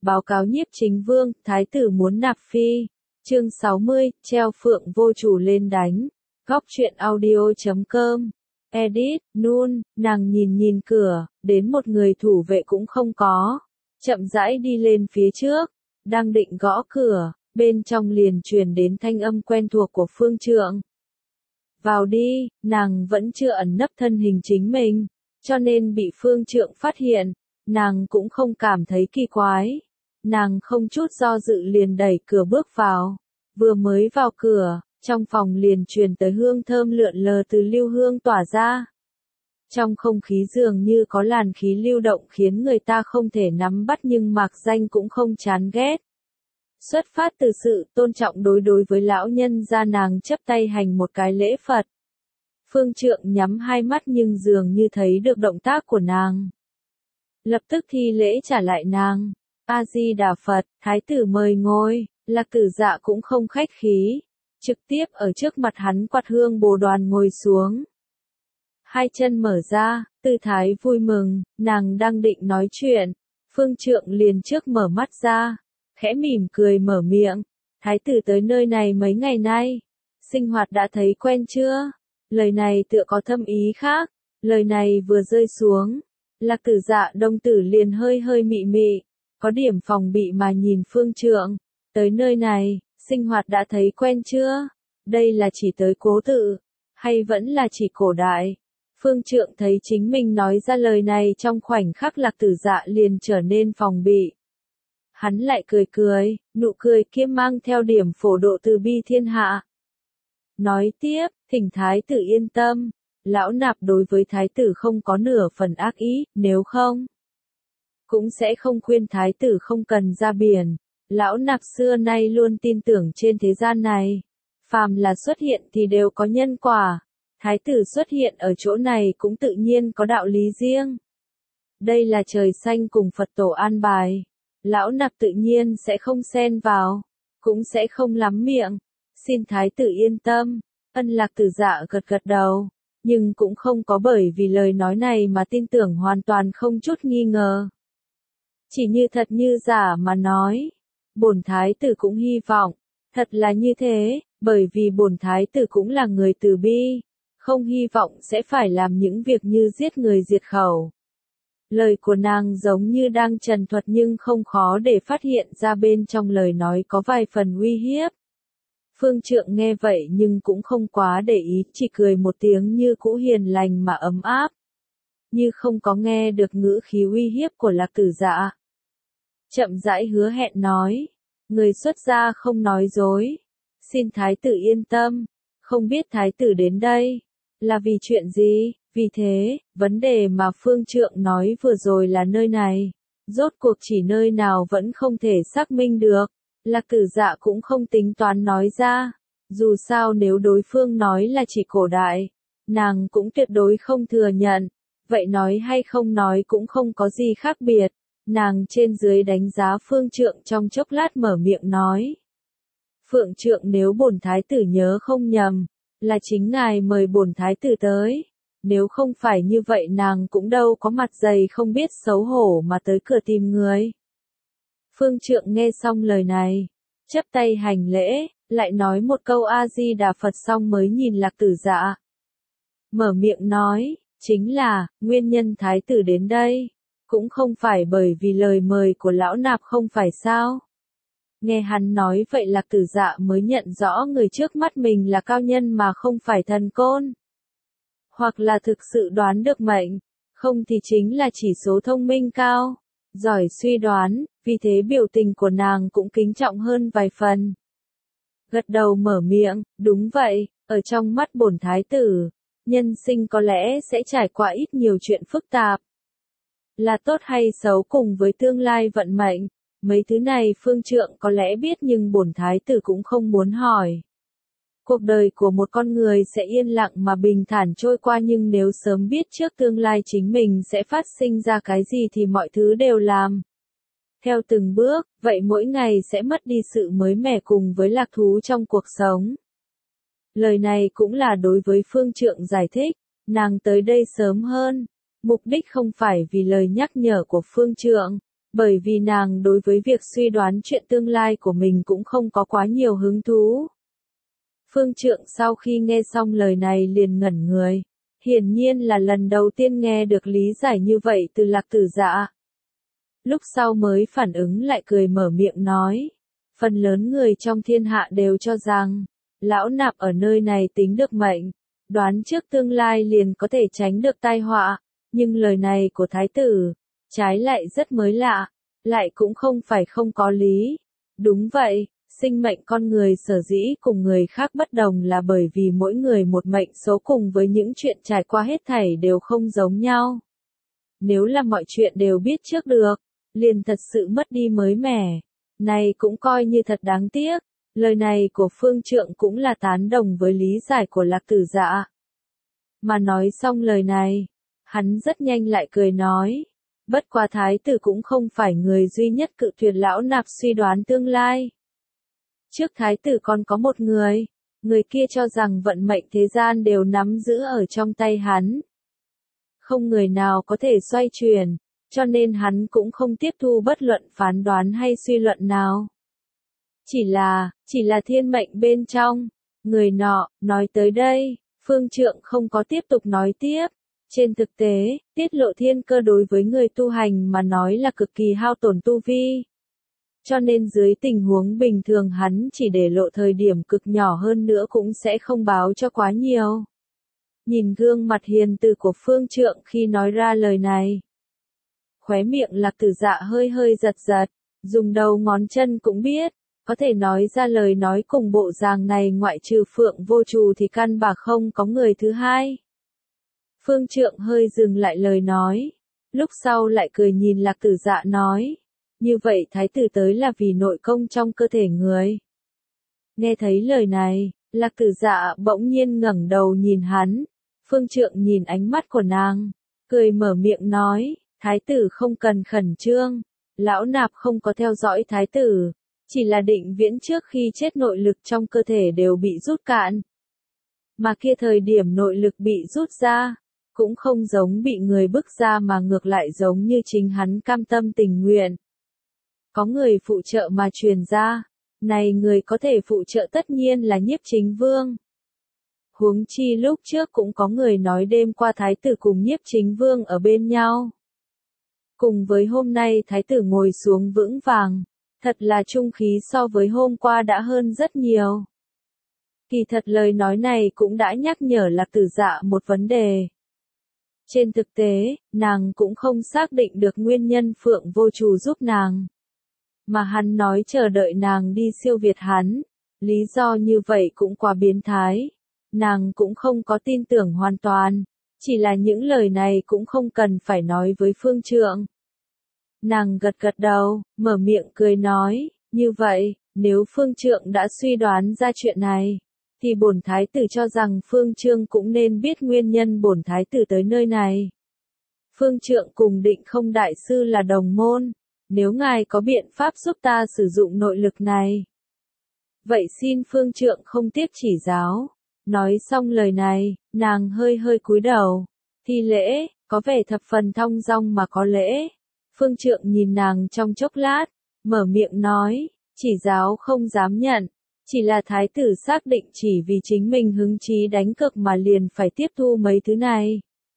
Báo cáo nhiếp chính vương, thái tử muốn nạp phi. Chương 60, treo phượng vô chủ lên đánh. Góc truyện audio.com. Edit, Nun, nàng nhìn cửa, đến một người thủ vệ cũng không có. Chậm rãi đi lên phía trước, đang định gõ cửa, bên trong liền truyền đến thanh âm quen thuộc của Phương Trượng. Vào đi, nàng vẫn chưa ẩn nấp thân hình chính mình, cho nên bị Phương Trượng phát hiện, nàng cũng không cảm thấy kỳ quái. Nàng không chút do dự liền đẩy cửa bước vào. Vừa mới vào cửa, trong phòng liền truyền tới hương thơm lượn lờ từ lưu hương tỏa ra. Trong không khí dường như có làn khí lưu động khiến người ta không thể nắm bắt nhưng mạc danh cũng không chán ghét. Xuất phát từ sự tôn trọng đối với lão nhân gia nàng chấp tay hành một cái lễ Phật. Phương Trượng nhắm hai mắt nhưng dường như thấy được động tác của nàng. Lập tức thi lễ trả lại nàng. A-di-đà Phật, thái tử mời ngồi. Lạc Tử Dạ cũng không khách khí, trực tiếp ở trước mặt hắn quạt hương bồ đoàn ngồi xuống. Hai chân mở ra, tư thái vui mừng, nàng đang định nói chuyện, Phương Trượng liền trước mở mắt ra, khẽ mỉm cười mở miệng, thái tử tới nơi này mấy ngày nay, sinh hoạt đã thấy quen chưa? Lời này tựa có thâm ý khác, lời này vừa rơi xuống, Lạc Tử Dạ đồng tử liền hơi mị, có điểm phòng bị mà nhìn Phương Trượng. Tới nơi này, sinh hoạt đã thấy quen chưa? Đây là chỉ tới cố tự, hay vẫn là chỉ cổ đại? Phương Trượng thấy chính mình nói ra lời này trong khoảnh khắc Lạc Tử Dạ liền trở nên phòng bị. Hắn lại cười, nụ cười kia mang theo điểm phổ độ từ bi thiên hạ. Nói tiếp, thỉnh thái tử yên tâm, lão nạp đối với thái tử không có nửa phần ác ý, nếu không, cũng sẽ không khuyên thái tử không cần ra biển. Lão nạp xưa nay luôn tin tưởng trên thế gian này, phàm là xuất hiện thì đều có nhân quả, thái tử xuất hiện ở chỗ này cũng tự nhiên có đạo lý riêng. Đây là trời xanh cùng Phật tổ an bài, lão nạp tự nhiên sẽ không xen vào, cũng sẽ không lắm miệng, xin thái tử yên tâm. Lạc Tử Dạ gật đầu, nhưng cũng không có bởi vì lời nói này mà tin tưởng hoàn toàn không chút nghi ngờ. Chỉ như thật như giả mà nói. Bổn thái tử cũng hy vọng, thật là như thế, bởi vì bổn thái tử cũng là người từ bi, không hy vọng sẽ phải làm những việc như giết người diệt khẩu. Lời của nàng giống như đang trần thuật nhưng không khó để phát hiện ra bên trong lời nói có vài phần uy hiếp. Phương Trượng nghe vậy nhưng cũng không quá để ý, chỉ cười một tiếng như cũ hiền lành mà ấm áp. Như không có nghe được ngữ khí uy hiếp của Lạc Tử Dạ. Chậm rãi hứa hẹn nói, người xuất gia không nói dối, xin thái tử yên tâm, không biết thái tử đến đây, là vì chuyện gì, vì thế, vấn đề mà Phương Trượng nói vừa rồi là nơi này, rốt cuộc chỉ nơi nào vẫn không thể xác minh được, Lạc Tử Dạ cũng không tính toán nói ra, dù sao nếu đối phương nói là chỉ cổ đại, nàng cũng tuyệt đối không thừa nhận, vậy nói hay không nói cũng không có gì khác biệt. Nàng trên dưới đánh giá Phương Trượng trong chốc lát mở miệng nói. Phương Trượng nếu bổn thái tử nhớ không nhầm, là chính ngài mời bổn thái tử tới. Nếu không phải như vậy nàng cũng đâu có mặt dày không biết xấu hổ mà tới cửa tìm người. Phương Trượng nghe xong lời này, chắp tay hành lễ, lại nói một câu A-di-đà Phật xong mới nhìn Lạc Tử Dạ. Mở miệng nói, chính là, nguyên nhân thái tử đến đây. Cũng không phải bởi vì lời mời của lão nạp không phải sao. Nghe hắn nói vậy Lạc Tử Dạ mới nhận rõ người trước mắt mình là cao nhân mà không phải thần côn. Hoặc là thực sự đoán được mệnh, không thì chính là chỉ số thông minh cao, giỏi suy đoán, vì thế biểu tình của nàng cũng kính trọng hơn vài phần. Gật đầu mở miệng, đúng vậy, ở trong mắt bổn thái tử, nhân sinh có lẽ sẽ trải qua ít nhiều chuyện phức tạp. Là tốt hay xấu cùng với tương lai vận mệnh, mấy thứ này Phương Trượng có lẽ biết nhưng bổn thái tử cũng không muốn hỏi. Cuộc đời của một con người sẽ yên lặng mà bình thản trôi qua nhưng nếu sớm biết trước tương lai chính mình sẽ phát sinh ra cái gì thì mọi thứ đều làm. Theo từng bước, vậy mỗi ngày sẽ mất đi sự mới mẻ cùng với lạc thú trong cuộc sống. Lời này cũng là đối với Phương Trượng giải thích, nàng tới đây sớm hơn. Mục đích không phải vì lời nhắc nhở của Phương Trượng, bởi vì nàng đối với việc suy đoán chuyện tương lai của mình cũng không có quá nhiều hứng thú. Phương Trượng sau khi nghe xong lời này liền ngẩn người, hiển nhiên là lần đầu tiên nghe được lý giải như vậy từ Lạc Tử Dạ. Lúc sau mới phản ứng lại cười mở miệng nói, phần lớn người trong thiên hạ đều cho rằng, lão nạp ở nơi này tính được mệnh, đoán trước tương lai liền có thể tránh được tai họa, nhưng lời này của thái tử, trái lại rất mới lạ, lại cũng không phải không có lý. Đúng vậy, sinh mệnh con người sở dĩ cùng người khác bất đồng là bởi vì mỗi người một mệnh số cùng với những chuyện trải qua hết thảy đều không giống nhau. Nếu là mọi chuyện đều biết trước được, liền thật sự mất đi mới mẻ. Này cũng coi như thật đáng tiếc. Lời này của Phương Trượng cũng là tán đồng với lý giải của Lạc Tử Dạ. Mà nói xong lời này, hắn rất nhanh lại cười nói, bất quá thái tử cũng không phải người duy nhất cự tuyệt lão nạp suy đoán tương lai. Trước thái tử còn có một người kia cho rằng vận mệnh thế gian đều nắm giữ ở trong tay hắn. Không người nào có thể xoay chuyển, cho nên hắn cũng không tiếp thu bất luận phán đoán hay suy luận nào. Chỉ là thiên mệnh bên trong, người nọ, nói tới đây, Phương Trượng không có tiếp tục nói tiếp. Trên thực tế, tiết lộ thiên cơ đối với người tu hành mà nói là cực kỳ hao tổn tu vi. Cho nên dưới tình huống bình thường hắn chỉ để lộ thời điểm cực nhỏ hơn nữa cũng sẽ không báo cho quá nhiều. Nhìn gương mặt hiền từ của Phương Trượng khi nói ra lời này. Khóe miệng Lạc Tử Dạ hơi hơi giật giật, dùng đầu ngón chân cũng biết, có thể nói ra lời nói cùng bộ dáng này ngoại trừ Phượng Vô Trù thì căn bản không có người thứ hai. Phương Trượng hơi dừng lại lời nói, lúc sau lại cười nhìn Lạc Tử Dạ nói, như vậy thái tử tới là vì nội công trong cơ thể người. Nghe thấy lời này, Lạc Tử Dạ bỗng nhiên ngẩng đầu nhìn hắn, Phương Trượng nhìn ánh mắt của nàng, cười mở miệng nói, thái tử không cần khẩn trương, lão nạp không có theo dõi thái tử, chỉ là Định Viễn trước khi chết nội lực trong cơ thể đều bị rút cạn. Mà kia thời điểm nội lực bị rút ra, cũng không giống bị người bức ra mà ngược lại giống như chính hắn cam tâm tình nguyện. Có người phụ trợ mà truyền ra, này người có thể phụ trợ tất nhiên là Nhiếp Chính Vương. Huống chi lúc trước cũng có người nói đêm qua thái tử cùng Nhiếp Chính Vương ở bên nhau. Cùng với hôm nay thái tử ngồi xuống vững vàng, thật là trung khí so với hôm qua đã hơn rất nhiều. Kỳ thật lời nói này cũng đã nhắc nhở Lạc Tử Dạ một vấn đề. Trên thực tế, nàng cũng không xác định được nguyên nhân Phượng Vô Trù giúp nàng. Mà hắn nói chờ đợi nàng đi siêu việt hắn, lý do như vậy cũng quá biến thái. Nàng cũng không có tin tưởng hoàn toàn, chỉ là những lời này cũng không cần phải nói với Phương Trượng. Nàng gật gật đầu, mở miệng cười nói, như vậy, nếu Phương Trượng đã suy đoán ra chuyện này, thì bổn thái tử cho rằng Phương Trượng cũng nên biết nguyên nhân bổn thái tử tới nơi này. Phương Trượng cùng Định Không đại sư là đồng môn, nếu ngài có biện pháp giúp ta sử dụng nội lực này, vậy xin Phương Trượng không tiếc chỉ giáo. Nói xong lời này, nàng hơi hơi cúi đầu, thi lễ, có vẻ thập phần thong dong mà có lễ. Phương Trượng nhìn nàng trong chốc lát, mở miệng nói, chỉ giáo không dám nhận, chỉ là thái tử xác định chỉ vì chính mình hứng chí đánh cược mà liền phải tiếp thu mấy thứ này.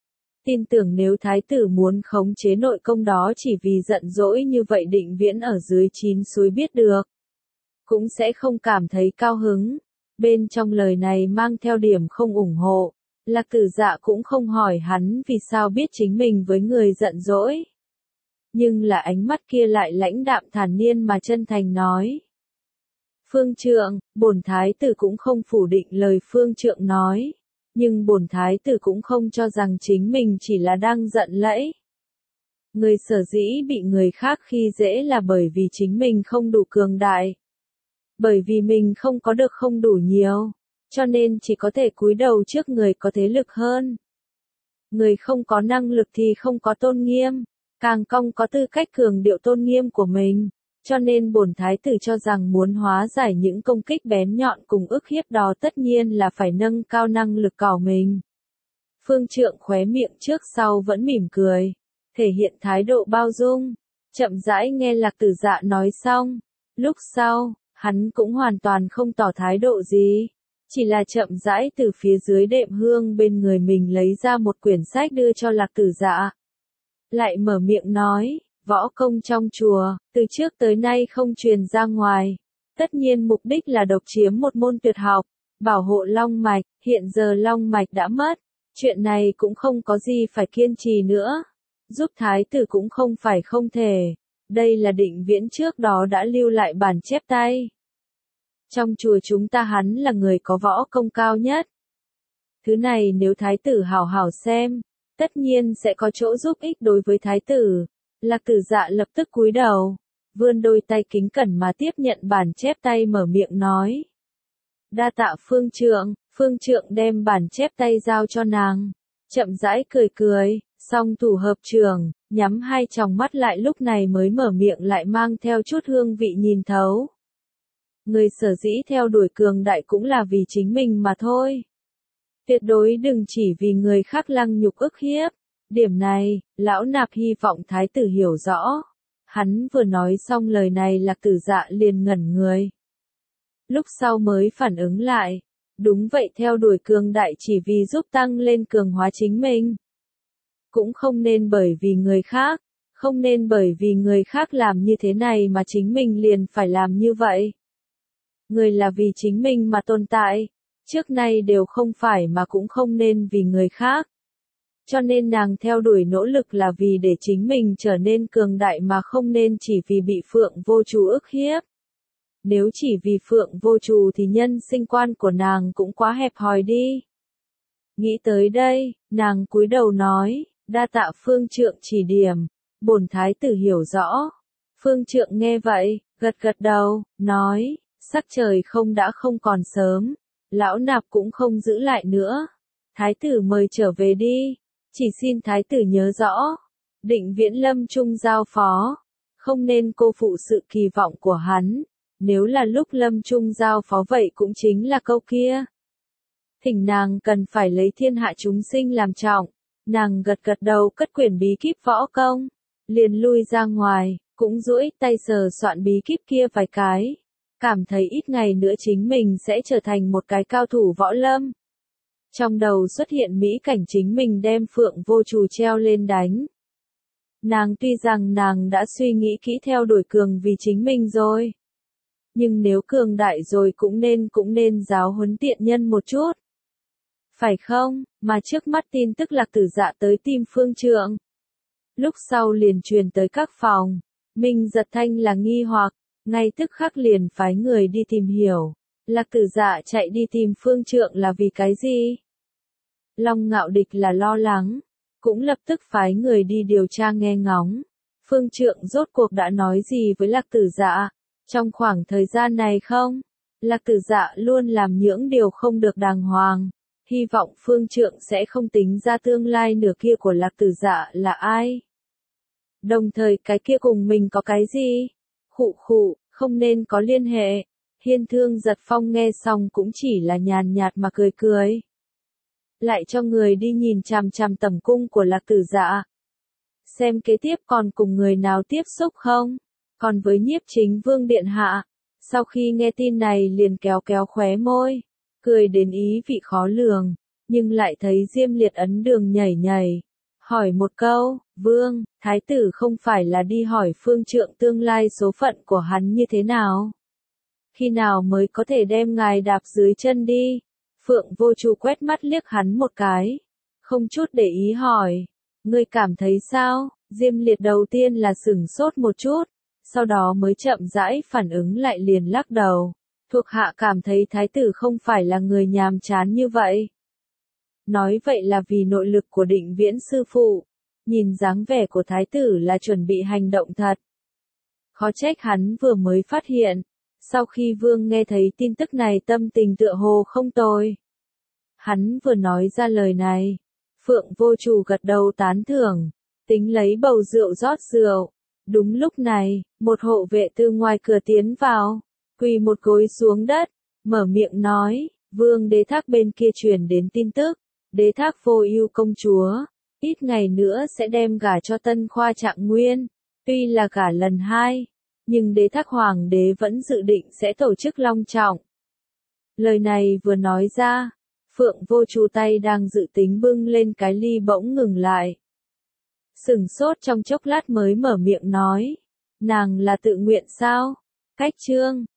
Tin tưởng nếu thái tử muốn khống chế nội công đó chỉ vì giận dỗi như vậy Định Viễn ở dưới 9 suối biết được, cũng sẽ không cảm thấy cao hứng. Bên trong lời này mang theo điểm không ủng hộ, Lạc Tử Dạ cũng không hỏi hắn vì sao biết chính mình với người giận dỗi. Nhưng là ánh mắt kia lại lãnh đạm thản nhiên mà chân thành nói. Phương Trượng, bổn thái tử cũng không phủ định lời Phương Trượng nói, nhưng bổn thái tử cũng không cho rằng chính mình chỉ là đang giận lẫy. Người sở dĩ bị người khác khi dễ là bởi vì chính mình không đủ cường đại. Bởi vì mình không có được không đủ nhiều, cho nên chỉ có thể cúi đầu trước người có thế lực hơn. Người không có năng lực thì không có tôn nghiêm, càng không có tư cách cường điệu tôn nghiêm của mình, cho nên bổn thái tử cho rằng muốn hóa giải những công kích bén nhọn cùng ức hiếp đó tất nhiên là phải nâng cao năng lực của mình. Phương Trượng khóe miệng trước sau vẫn mỉm cười, thể hiện thái độ bao dung, chậm rãi nghe Lạc Tử Dạ nói xong. Lúc sau, hắn cũng hoàn toàn không tỏ thái độ gì. Chỉ là chậm rãi từ phía dưới đệm hương bên người mình lấy ra một quyển sách đưa cho Lạc Tử Dạ. Lại mở miệng nói, võ công trong chùa, từ trước tới nay không truyền ra ngoài. Tất nhiên mục đích là độc chiếm một môn tuyệt học, bảo hộ long mạch, hiện giờ long mạch đã mất. Chuyện này cũng không có gì phải kiên trì nữa. Giúp thái tử cũng không phải không thể. Đây là Định Viễn trước đó đã lưu lại bản chép tay. Trong chùa chúng ta hắn là người có võ công cao nhất. Thứ này nếu thái tử hảo hảo xem, tất nhiên sẽ có chỗ giúp ích đối với thái tử. Lạc Tử Dạ lập tức cúi đầu, vươn đôi tay kính cẩn mà tiếp nhận bản chép tay mở miệng nói. Đa tạ phương trượng đem bản chép tay giao cho nàng. Chậm rãi cười cười, song thủ hợp trường, nhắm hai tròng mắt lại lúc này mới mở miệng lại mang theo chút hương vị nhìn thấu. Người sở dĩ theo đuổi cường đại cũng là vì chính mình mà thôi. Tuyệt đối đừng chỉ vì người khác lăng nhục ức hiếp. Điểm này, lão nạp hy vọng thái tử hiểu rõ. Hắn vừa nói xong lời này Lạc Tử Dạ liền ngẩn người. Lúc sau mới phản ứng lại. Đúng vậy, theo đuổi cường đại chỉ vì giúp tăng lên cường hóa chính mình. Cũng không nên bởi vì người khác. Không nên bởi vì người khác làm như thế này mà chính mình liền phải làm như vậy. Người là vì chính mình mà tồn tại. Trước nay đều không phải mà cũng không nên vì người khác. Cho nên nàng theo đuổi nỗ lực là vì để chính mình trở nên cường đại mà không nên chỉ vì bị Phượng Vô Trù ức hiếp. Nếu chỉ vì Phượng Vô Trù thì nhân sinh quan của nàng cũng quá hẹp hòi đi. Nghĩ tới đây, nàng cúi đầu nói, đa tạ phương trượng chỉ điểm, bổn thái tử hiểu rõ. Phương trượng nghe vậy, gật gật đầu, nói, sắc trời không đã không còn sớm, lão nạp cũng không giữ lại nữa. Thái tử mời trở về đi, chỉ xin thái tử nhớ rõ, Định Viễn lâm chung giao phó, không nên cô phụ sự kỳ vọng của hắn. Nếu là lúc lâm chung giao phó vậy cũng chính là câu kia. Thỉnh nàng cần phải lấy thiên hạ chúng sinh làm trọng. Nàng gật gật đầu cất quyển bí kíp võ công. Liền lui ra ngoài, cũng duỗi tay sờ soạn bí kíp kia vài cái. Cảm thấy ít ngày nữa chính mình sẽ trở thành một cái cao thủ võ lâm. Trong đầu xuất hiện mỹ cảnh chính mình đem Phượng Vô Trù treo lên đánh. Nàng tuy rằng nàng đã suy nghĩ kỹ theo đuổi cường vì chính mình rồi. Nhưng nếu cường đại rồi cũng nên giáo huấn tiện nhân một chút. Phải không, mà trước mắt tin tức Lạc Tử Dạ tới tìm phương trượng. Lúc sau liền truyền tới các phòng, Minh Giật Thanh là nghi hoặc, ngay tức khắc liền phái người đi tìm hiểu. Lạc Tử Dạ chạy đi tìm phương trượng là vì cái gì? Long Ngạo Địch là lo lắng, cũng lập tức phái người đi điều tra nghe ngóng. Phương trượng rốt cuộc đã nói gì với Lạc Tử Dạ? Trong khoảng thời gian này không? Lạc Tử Dạ luôn làm những điều không được đàng hoàng. Hy vọng phương trượng sẽ không tính ra tương lai nửa kia của Lạc Tử Dạ là ai. Đồng thời cái kia cùng mình có cái gì? Khụ khụ, không nên có liên hệ. Hiên Thương Giật Phong nghe xong cũng chỉ là nhàn nhạt mà cười cười. Lại cho người đi nhìn chằm chằm tẩm cung của Lạc Tử Dạ. Xem kế tiếp còn cùng người nào tiếp xúc không? Còn với Nhiếp Chính Vương điện hạ, sau khi nghe tin này liền kéo kéo khóe môi, cười đến ý vị khó lường, nhưng lại thấy Diêm Liệt ấn đường nhảy nhảy, hỏi một câu, Vương, thái tử không phải là đi hỏi phương trượng tương lai số phận của hắn như thế nào? Khi nào mới có thể đem ngài đạp dưới chân đi? Phượng Vô Trù quét mắt liếc hắn một cái, không chút để ý hỏi, ngươi cảm thấy sao? Diêm Liệt đầu tiên là sửng sốt một chút, sau đó mới chậm rãi phản ứng lại liền lắc đầu. Thuộc hạ cảm thấy thái tử không phải là người nhàm chán như vậy. Nói vậy là vì nội lực của Định Viễn sư phụ. Nhìn dáng vẻ của thái tử là chuẩn bị hành động thật. Khó trách hắn vừa mới phát hiện. Sau khi Vương nghe thấy tin tức này tâm tình tựa hồ không tồi. Hắn vừa nói ra lời này. Phượng Vô Trù gật đầu tán thưởng. Tính lấy bầu rượu rót rượu. Đúng lúc này, một hộ vệ từ ngoài cửa tiến vào, quỳ một gối xuống đất, mở miệng nói, Vương Đế Thác bên kia truyền đến tin tức, Đế Thác Vô Ưu công chúa, ít ngày nữa sẽ đem gả cho Tân Khoa Trạng Nguyên, Tuy là cả lần hai, nhưng Đế Thác Hoàng đế vẫn dự định sẽ tổ chức long trọng. Lời này vừa nói ra, Phượng Vô Chu tay đang dự tính bưng lên cái ly bỗng ngừng lại. Sửng sốt trong chốc lát mới mở miệng nói, nàng là tự nguyện sao? Cách chương